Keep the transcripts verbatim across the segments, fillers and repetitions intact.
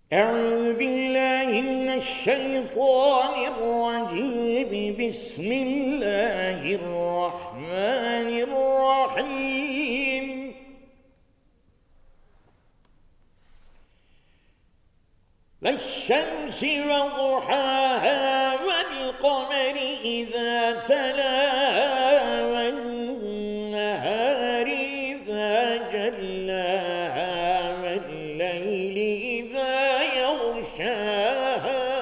أعوذ بالله من الشيطان الرجيم. بسم الله الرحمن الرحيم. والشمس وضحاها والقمر إذا تلاها والنهار إذا جلاها والليل إذا يغشاها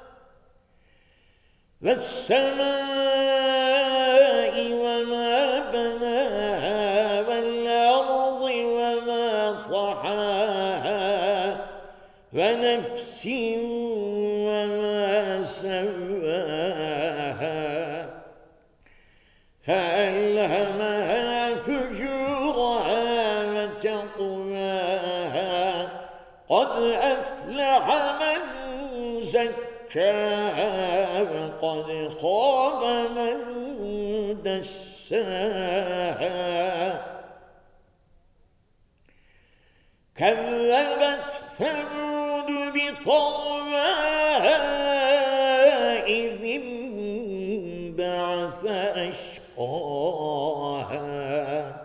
والسماء وما بناها والأرض وما طحاها ونفس وما سواها فألهمها فجورها وتقواها قد أفلح من زكاها وقد خاب من دساها. كذبت ثمود بطغواها إذ انبعث أشقاها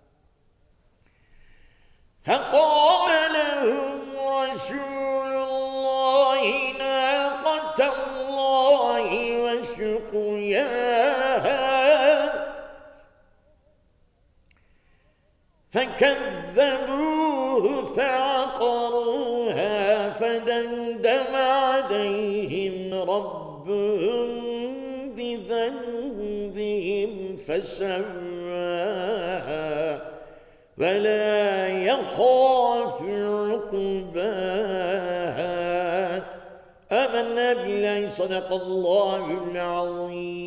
فقال لهم رسول الله ناقة الله وسقياها فكذبوه فعقروها فدمدم عليهم ربهم بذنبهم فسواها ولا يخاف عقباها. آمنا بالله صدق الله العظيم.